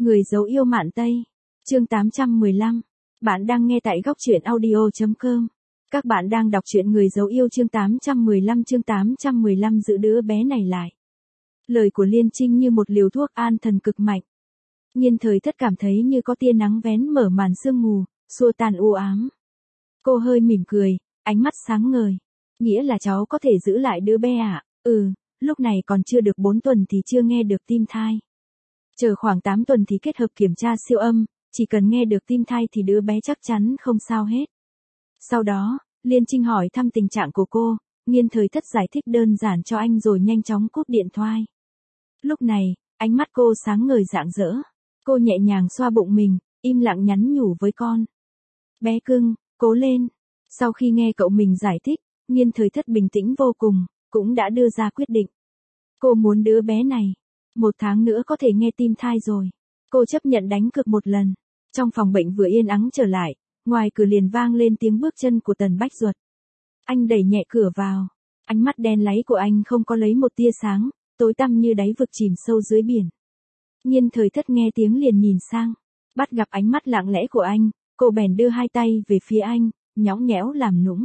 Người dấu yêu Mạn Tây. Chương 815. Bạn đang nghe tại góc truyện audio.com. Các bạn đang đọc truyện Người dấu yêu chương 815 giữ đứa bé này lại. Lời của Liên Trinh như một liều thuốc an thần cực mạnh. Nhiên Thời Thất cảm thấy như có tia nắng vén mở màn sương mù, xua tan u ám. Cô hơi mỉm cười, ánh mắt sáng ngời. Nghĩa là cháu có thể giữ lại đứa bé à? Lúc này còn chưa được 4 tuần thì chưa nghe được tim thai. Chờ khoảng 8 tuần thì kết hợp kiểm tra siêu âm, chỉ cần nghe được tim thai thì đứa bé chắc chắn không sao hết. Sau đó, Liên Trinh hỏi thăm tình trạng của cô, Nhiên Thời Thất giải thích đơn giản cho anh rồi nhanh chóng cúp điện thoại. Lúc này, ánh mắt cô sáng ngời rạng rỡ. Cô nhẹ nhàng xoa bụng mình, im lặng nhắn nhủ với con. Bé cưng, cố lên. Sau khi nghe cậu mình giải thích, Nhiên Thời Thất bình tĩnh vô cùng, cũng đã đưa ra quyết định. Cô muốn đứa bé này. 1 tháng nữa có thể nghe tim thai rồi. Cô chấp nhận đánh cược một lần. Trong phòng bệnh vừa yên ắng trở lại, ngoài cửa liền vang lên tiếng bước chân của Tần Bách Duật. Anh đẩy nhẹ cửa vào. Ánh mắt đen láy của anh không có lấy một tia sáng, tối tăm như đáy vực chìm sâu dưới biển. Nhiên Thời Thất nghe tiếng liền nhìn sang. Bắt gặp ánh mắt lặng lẽ của anh, cô bèn đưa 2 tay về phía anh, nhõng nhẽo làm nũng.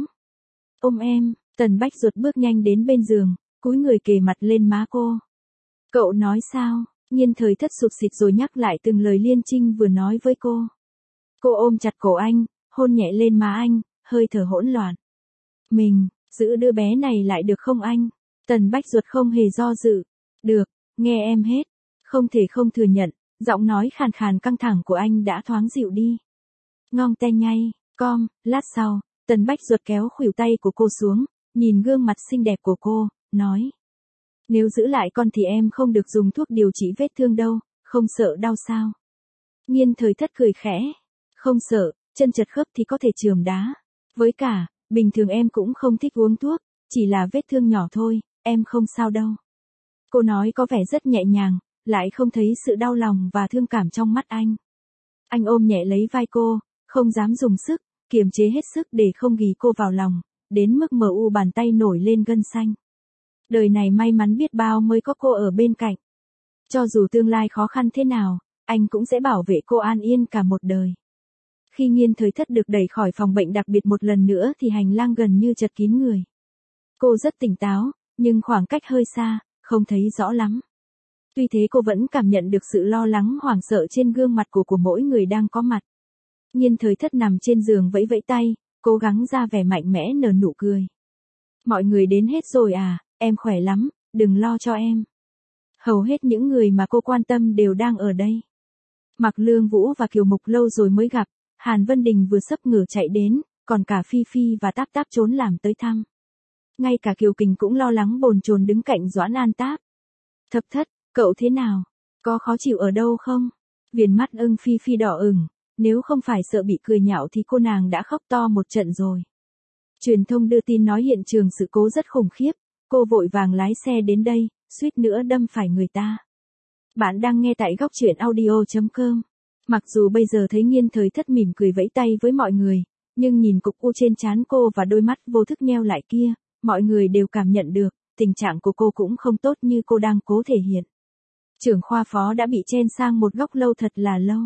Ôm em. Tần Bách Duật bước nhanh đến bên giường, cúi người kề mặt lên má cô. Cậu nói sao? Nhiên Thời Thất sụt sịt rồi nhắc lại từng lời Liên Trinh vừa nói với cô. Cô ôm chặt cổ anh, hôn nhẹ lên má anh, hơi thở hỗn loạn. Mình, giữ đứa bé này lại được không anh? Tần Bách Duật không hề do dự. Được, nghe em hết. Không thể không thừa nhận, giọng nói khàn khàn căng thẳng của anh đã thoáng dịu đi. Ngong te nhay, lát sau, Tần Bách Duật kéo khuỷu tay của cô xuống, nhìn gương mặt xinh đẹp của cô, nói. Nếu giữ lại con thì em không được dùng thuốc điều trị vết thương đâu, không sợ đau sao? Nhiên Thời Thất cười khẽ. Không sợ, chân chật khớp thì có thể chườm đá. Với cả, bình thường em cũng không thích uống thuốc, chỉ là vết thương nhỏ thôi, em không sao đâu. Cô nói có vẻ rất nhẹ nhàng, lại không thấy sự đau lòng và thương cảm trong mắt anh. Anh ôm nhẹ lấy vai cô, không dám dùng sức, kiềm chế hết sức để không ghì cô vào lòng, đến mức mờ u bàn tay nổi lên gân xanh. Đời này may mắn biết bao mới có cô ở bên cạnh. Cho dù tương lai khó khăn thế nào, anh cũng sẽ bảo vệ cô an yên cả một đời. Khi Nhiên Thời Thất được đẩy khỏi phòng bệnh đặc biệt một lần nữa thì hành lang gần như chật kín người. Cô rất tỉnh táo, nhưng khoảng cách hơi xa, không thấy rõ lắm. Tuy thế cô vẫn cảm nhận được sự lo lắng hoảng sợ trên gương mặt của mỗi người đang có mặt. Nhiên Thời Thất nằm trên giường vẫy vẫy tay, cố gắng ra vẻ mạnh mẽ nở nụ cười. Mọi người đến hết rồi à, em khỏe lắm, đừng lo cho em. Hầu hết những người mà cô quan tâm đều đang ở đây. Mạc Lương Vũ và Kiều Mục lâu rồi mới gặp, Hàn Vân Đình vừa sấp ngửa chạy đến, còn cả Phi Phi và Táp Táp trốn làm tới thăm. Ngay cả Kiều Kình cũng lo lắng bồn chồn đứng cạnh Doãn An Táp. Thập Thất, cậu thế nào? Có khó chịu ở đâu không? Viền mắt Phi Phi đỏ ửng, nếu không phải sợ bị cười nhạo thì cô nàng đã khóc to một trận rồi. Truyền thông đưa tin nói hiện trường sự cố rất khủng khiếp, cô vội vàng lái xe đến đây, suýt nữa đâm phải người ta. Bạn đang nghe tại góc truyện audio.com. Mặc dù bây giờ thấy Nhiên Thời Thất mỉm cười vẫy tay với mọi người, nhưng nhìn cục u trên trán cô và đôi mắt vô thức nheo lại kia, mọi người đều cảm nhận được, tình trạng của cô cũng không tốt như cô đang cố thể hiện. Trưởng khoa phó đã bị chen sang một góc lâu thật là lâu.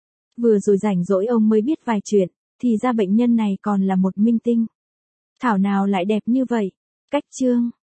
Vừa rồi rảnh rỗi ông mới biết vài chuyện, thì ra bệnh nhân này còn là một minh tinh. Thảo nào lại đẹp như vậy. Cách chương.